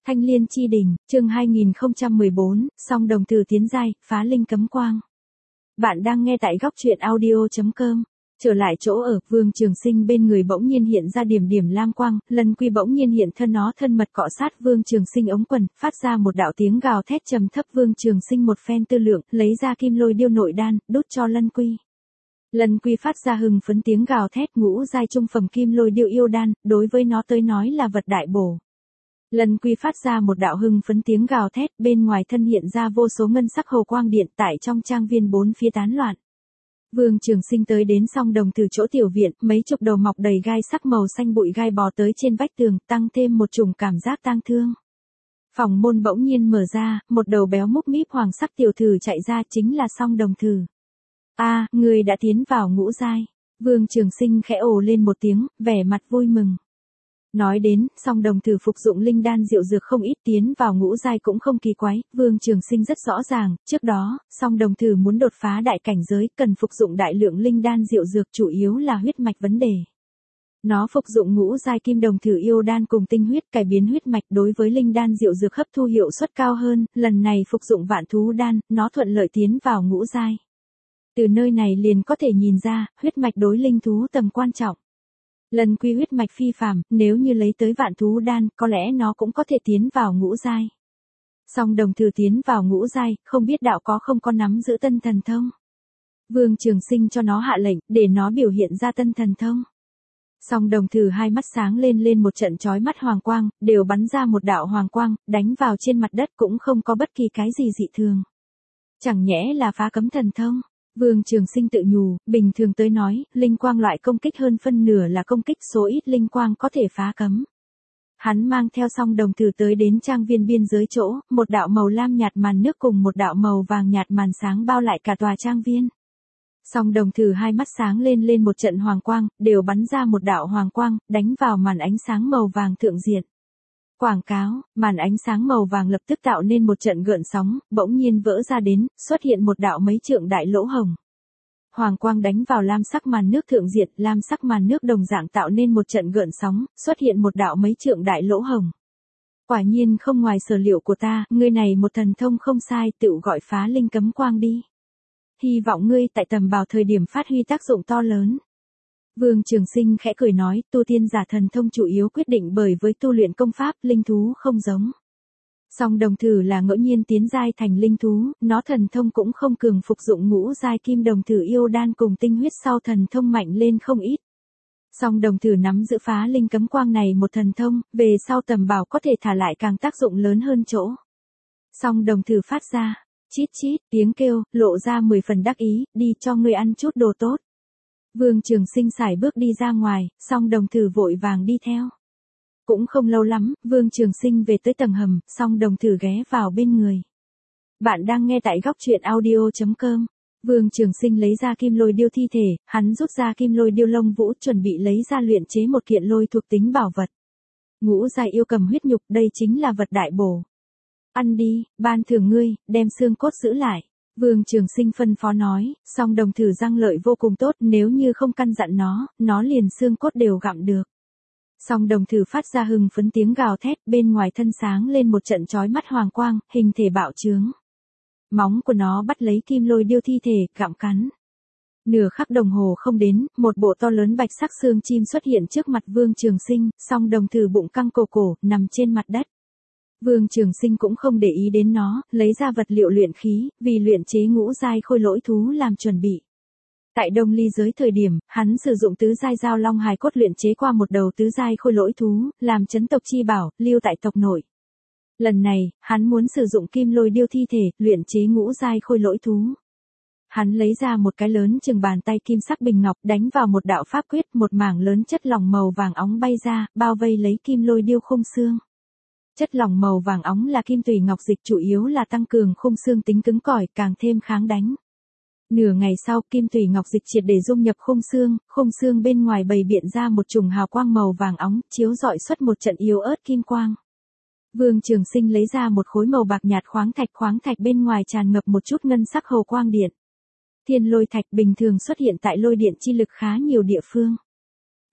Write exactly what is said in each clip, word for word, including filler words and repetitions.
Thanh Liên Chi Đỉnh, chương hai nghìn không trăm mười bốn, song đồng từ tiến giai, phá linh cấm quang. Bạn đang nghe tại góc truyện audio chấm com. Trở lại chỗ ở, Vương Trường Sinh bên người bỗng nhiên hiện ra điểm điểm lam quang, Lân Quy bỗng nhiên hiện thân nó thân mật cọ sát Vương Trường Sinh ống quần, phát ra một đạo tiếng gào thét trầm thấp. Vương Trường Sinh một phen tư lượng, lấy ra kim lôi điêu nội đan, đút cho Lân Quy. Lân Quy phát ra hừng phấn tiếng gào thét, ngũ giai trung phẩm kim lôi điêu yêu đan, đối với nó tới nói là vật đại bổ. Lân Quy phát ra một đạo hưng phấn tiếng gào thét, bên ngoài thân hiện ra vô số ngân sắc hồ quang điện tại trong trang viên bốn phía tán loạn. Vương Trường Sinh tới đến song đồng từ chỗ tiểu viện, mấy chục đầu mọc đầy gai sắc màu xanh bụi gai bò tới trên vách tường, tăng thêm một chủng cảm giác tang thương. Phòng môn bỗng nhiên mở ra, một đầu béo múc míp hoàng sắc tiểu thử chạy ra, chính là song đồng thử. A, à, người đã tiến vào ngũ giai. Vương Trường Sinh khẽ ồ lên một tiếng, vẻ mặt vui mừng. Nói đến, song đồng thử phục dụng linh đan diệu dược không ít, tiến vào ngũ giai cũng không kỳ quái, Vương Trường Sinh rất rõ ràng, trước đó, song đồng thử muốn đột phá đại cảnh giới, cần phục dụng đại lượng linh đan diệu dược, chủ yếu là huyết mạch vấn đề. Nó phục dụng ngũ giai kim đồng thử yêu đan cùng tinh huyết, cải biến huyết mạch, đối với linh đan diệu dược hấp thu hiệu suất cao hơn, lần này phục dụng vạn thú đan, nó thuận lợi tiến vào ngũ giai. Từ nơi này liền có thể nhìn ra, huyết mạch đối linh thú tầm quan trọng. Lân Quy huyết mạch phi phàm, nếu như lấy tới vạn thú đan, có lẽ nó cũng có thể tiến vào ngũ giai. Song đồng thử tiến vào ngũ giai, không biết đạo có không có nắm giữ tân thần thông. Vương Trường Sinh cho nó hạ lệnh, để nó biểu hiện ra tân thần thông. Song đồng thử hai mắt sáng lên lên một trận chói mắt hoàng quang, đều bắn ra một đạo hoàng quang, đánh vào trên mặt đất cũng không có bất kỳ cái gì dị thường. Chẳng nhẽ là phá cấm thần thông. Vương Trường Sinh tự nhủ, bình thường tới nói, linh quang loại công kích hơn phân nửa là công kích, số ít linh quang có thể phá cấm. Hắn mang theo song đồng thử tới đến trang viên biên giới chỗ, một đạo màu lam nhạt màn nước cùng một đạo màu vàng nhạt màn sáng bao lại cả tòa trang viên. Song đồng thử hai mắt sáng lên lên một trận hoàng quang, đều bắn ra một đạo hoàng quang, đánh vào màn ánh sáng màu vàng thượng diện. Quảng cáo, màn ánh sáng màu vàng lập tức tạo nên một trận gợn sóng, bỗng nhiên vỡ ra đến, xuất hiện một đạo mấy trượng đại lỗ hồng. Hoàng quang đánh vào lam sắc màn nước thượng diện, lam sắc màn nước đồng dạng tạo nên một trận gợn sóng, xuất hiện một đạo mấy trượng đại lỗ hồng. Quả nhiên không ngoài sở liệu của ta, ngươi này một thần thông không sai, tự gọi phá linh cấm quang đi. Hy vọng ngươi tại tầm bào thời điểm phát huy tác dụng to lớn. Vương Trường Sinh khẽ cười nói, tu tiên giả thần thông chủ yếu quyết định bởi với tu luyện công pháp, linh thú không giống. Song đồng thử là ngẫu nhiên tiến giai thành linh thú, nó thần thông cũng không cường, phục dụng ngũ giai kim đồng thử yêu đan cùng tinh huyết sau thần thông mạnh lên không ít. Song đồng thử nắm giữ phá linh cấm quang này một thần thông, về sau tầm bảo có thể thả lại càng tác dụng lớn hơn chỗ. Song đồng thử phát ra, chít chít, tiếng kêu, lộ ra mười phần đắc ý, đi cho ngươi ăn chút đồ tốt. Vương Trường Sinh sải bước đi ra ngoài, song đồng thử vội vàng đi theo. Cũng không lâu lắm, Vương Trường Sinh về tới tầng hầm, song đồng thử ghé vào bên người. Bạn đang nghe tại góc truyện audio chấm com. Vương Trường Sinh lấy ra kim lôi điêu thi thể, hắn rút ra kim lôi điêu lông vũ, chuẩn bị lấy ra luyện chế một kiện lôi thuộc tính bảo vật. Ngũ giai yêu cầm huyết nhục, đây chính là vật đại bổ. Ăn đi, ban thưởng ngươi, đem xương cốt giữ lại. Vương Trường Sinh phân phó nói, song đồng thử răng lợi vô cùng tốt, nếu như không căn dặn nó, nó liền xương cốt đều gặm được. Song đồng thử phát ra hừng phấn tiếng gào thét, bên ngoài thân sáng lên một trận chói mắt hoàng quang, hình thể bạo trướng. Móng của nó bắt lấy kim lôi điêu thi thể, gặm cắn. Nửa khắc đồng hồ không đến, một bộ to lớn bạch sắc xương chim xuất hiện trước mặt Vương Trường Sinh, song đồng thử bụng căng cổ cổ, nằm trên mặt đất. Vương Trường Sinh cũng không để ý đến nó, lấy ra vật liệu luyện khí, vì luyện chế ngũ giai khôi lỗi thú làm chuẩn bị. Tại Đông Ly giới thời điểm, hắn sử dụng tứ giai giao long hài cốt luyện chế qua một đầu tứ giai khôi lỗi thú, làm chấn tộc chi bảo, lưu tại tộc nội. Lần này, hắn muốn sử dụng kim lôi điêu thi thể, luyện chế ngũ giai khôi lỗi thú. Hắn lấy ra một cái lớn chừng bàn tay kim sắc bình ngọc, đánh vào một đạo pháp quyết, một mảng lớn chất lỏng màu vàng óng bay ra, bao vây lấy kim lôi điêu khung xương. Chất lỏng màu vàng óng là kim tùy ngọc dịch, chủ yếu là tăng cường khung xương tính cứng cỏi, càng thêm kháng đánh. Nửa ngày sau, kim tùy ngọc dịch triệt để dung nhập khung xương, khung xương bên ngoài bày biện ra một chùm hào quang màu vàng óng, chiếu rọi xuất một trận yếu ớt kim quang. Vương Trường Sinh lấy ra một khối màu bạc nhạt khoáng thạch, khoáng thạch bên ngoài tràn ngập một chút ngân sắc hồ quang điện. Thiên lôi thạch bình thường xuất hiện tại lôi điện chi lực khá nhiều địa phương.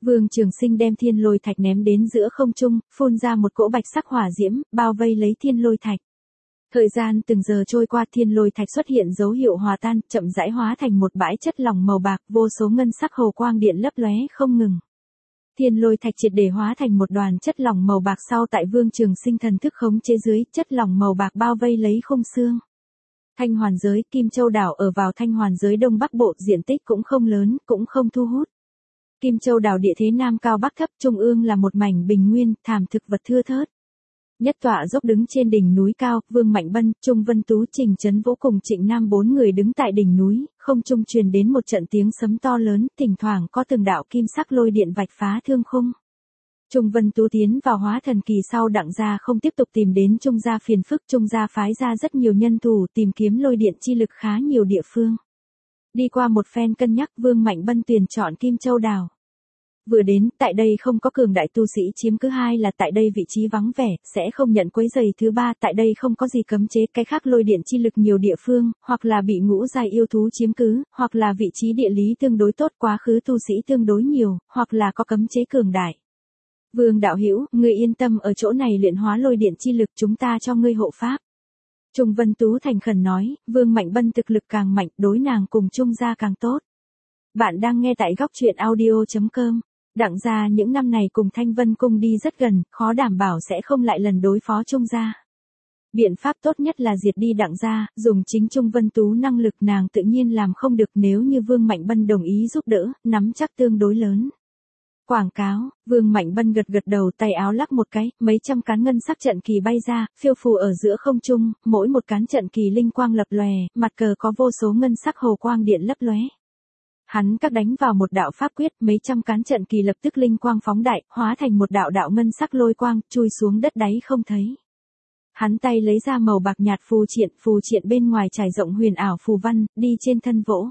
Vương Trường Sinh đem thiên lôi thạch ném đến giữa không trung, phun ra một cỗ bạch sắc hỏa diễm, bao vây lấy thiên lôi thạch. Thời gian từng giờ trôi qua, thiên lôi thạch xuất hiện dấu hiệu hòa tan, chậm rãi hóa thành một bãi chất lỏng màu bạc, vô số ngân sắc hồ quang điện lấp lóe không ngừng. Thiên lôi thạch triệt để hóa thành một đoàn chất lỏng màu bạc sau tại Vương Trường Sinh thần thức khống chế dưới, chất lỏng màu bạc bao vây lấy khung xương. Thanh Hoàn giới, Kim Châu đảo ở vào Thanh Hoàn giới Đông Bắc Bộ, diện tích cũng không lớn, cũng không thu hút. Kim Châu đảo địa thế Nam cao Bắc thấp, trung ương là một mảnh bình nguyên, thảm thực vật thưa thớt. Nhất tọa dốc đứng trên đỉnh núi cao, Vương Mạnh Bân, Trung Vân Tú, Trình Chấn Vũ cùng Trịnh Nam bốn người đứng tại đỉnh núi, không trung truyền đến một trận tiếng sấm to lớn, thỉnh thoảng có từng đạo kim sắc lôi điện vạch phá thương khung. Trung Vân Tú tiến vào hóa thần kỳ sau, Đặng gia không tiếp tục tìm đến Trung gia phiền phức, Trung gia phái ra rất nhiều nhân thủ tìm kiếm lôi điện chi lực khá nhiều địa phương. Đi qua một phen cân nhắc, Vương Mạnh Bân tuyển chọn Kim Châu đảo. Vừa đến, tại đây không có cường đại tu sĩ chiếm cứ, hai là tại đây vị trí vắng vẻ, sẽ không nhận quấy rầy, thứ ba tại đây không có gì cấm chế, cái khác lôi điện chi lực nhiều địa phương, hoặc là bị ngũ giai yêu thú chiếm cứ, hoặc là vị trí địa lý tương đối tốt, quá khứ tu sĩ tương đối nhiều, hoặc là có cấm chế cường đại. Vương đạo hữu, ngươi yên tâm ở chỗ này luyện hóa lôi điện chi lực, chúng ta cho ngươi hộ pháp. Trung Vân Tú thành khẩn nói, Vương Mạnh Bân thực lực càng mạnh, đối nàng cùng Trung gia càng tốt. Bạn đang nghe tại góc truyện audio chấm com. Đặng gia những năm này cùng Thanh Vân Cung đi rất gần, khó đảm bảo sẽ không lại lần đối phó Trung gia. Biện pháp tốt nhất là diệt đi Đặng gia, dùng chính Trung Vân Tú năng lực nàng tự nhiên làm không được, nếu như Vương Mạnh Bân đồng ý giúp đỡ, nắm chắc tương đối lớn. Quảng cáo, Vương Mạnh Bân gật gật đầu, tay áo lắc một cái, mấy trăm cán ngân sắc trận kỳ bay ra, phiêu phù ở giữa không trung, mỗi một cán trận kỳ linh quang lập lòe, mặt cờ có vô số ngân sắc hồ quang điện lấp lóe. Hắn các đánh vào một đạo pháp quyết, mấy trăm cán trận kỳ lập tức linh quang phóng đại, hóa thành một đạo đạo ngân sắc lôi quang, chui xuống đất đáy không thấy. Hắn tay lấy ra màu bạc nhạt phù triện, phù triện bên ngoài trải rộng huyền ảo phù văn, đi trên thân vỗ.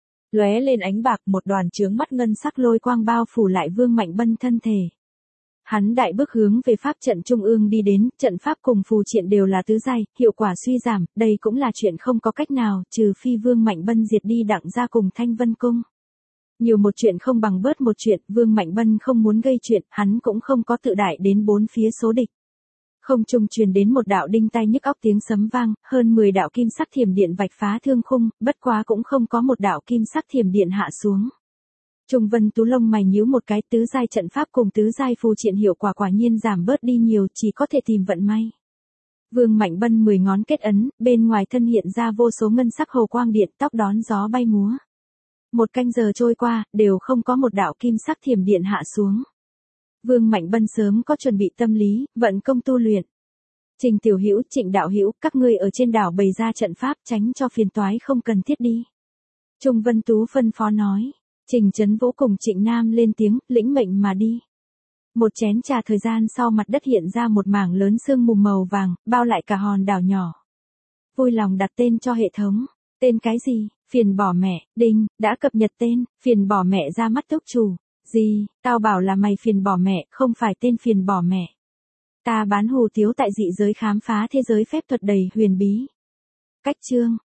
Lóe lên ánh bạc, một đoàn chướng mắt ngân sắc lôi quang bao phủ lại Vương Mạnh Bân thân thể. Hắn đại bước hướng về pháp trận trung ương đi đến, trận pháp cùng phù triện đều là tứ giai, hiệu quả suy giảm, đây cũng là chuyện không có cách nào, trừ phi Vương Mạnh Bân diệt đi Đặng gia cùng Thanh Vân Cung. Nhiều một chuyện không bằng bớt một chuyện, Vương Mạnh Bân không muốn gây chuyện, hắn cũng không có tự đại đến bốn phía số địch. Không trung truyền đến một đạo đinh tai nhức óc tiếng sấm vang, hơn mười đạo kim sắc thiểm điện vạch phá thương khung, bất quá cũng không có một đạo kim sắc thiểm điện hạ xuống. Trung Vân Tú lông mày nhíu một cái, tứ giai trận pháp cùng tứ giai phù triện hiệu quả quả nhiên giảm bớt đi nhiều, chỉ có thể tìm vận may. Vương Mạnh Bân mười ngón kết ấn, bên ngoài thân hiện ra vô số ngân sắc hồ quang điện, tóc đón gió bay múa. Một canh giờ trôi qua, đều không có một đạo kim sắc thiểm điện hạ xuống. Vương Mạnh Bân sớm có chuẩn bị tâm lý, vận công tu luyện. Trình Tiểu Hữu, Trịnh đạo hữu, các ngươi ở trên đảo bày ra trận pháp, tránh cho phiền toái không cần thiết đi. Trung Vân Tú phân phó nói. Trình Chấn Vũ cùng Trịnh Nam lên tiếng, lĩnh mệnh mà đi. Một chén trà thời gian sau, mặt đất hiện ra một mảng lớn sương mù màu vàng, bao lại cả hòn đảo nhỏ. Vui lòng đặt tên cho hệ thống. Tên cái gì? Phiền bỏ mẹ, đinh, đã cập nhật tên, phiền bỏ mẹ ra mắt túc chủ. Gì, tao bảo là mày phiền bỏ mẹ, không phải tên phiền bỏ mẹ. Ta bán hù tiếu tại dị giới khám phá thế giới phép thuật đầy huyền bí. Cách chương.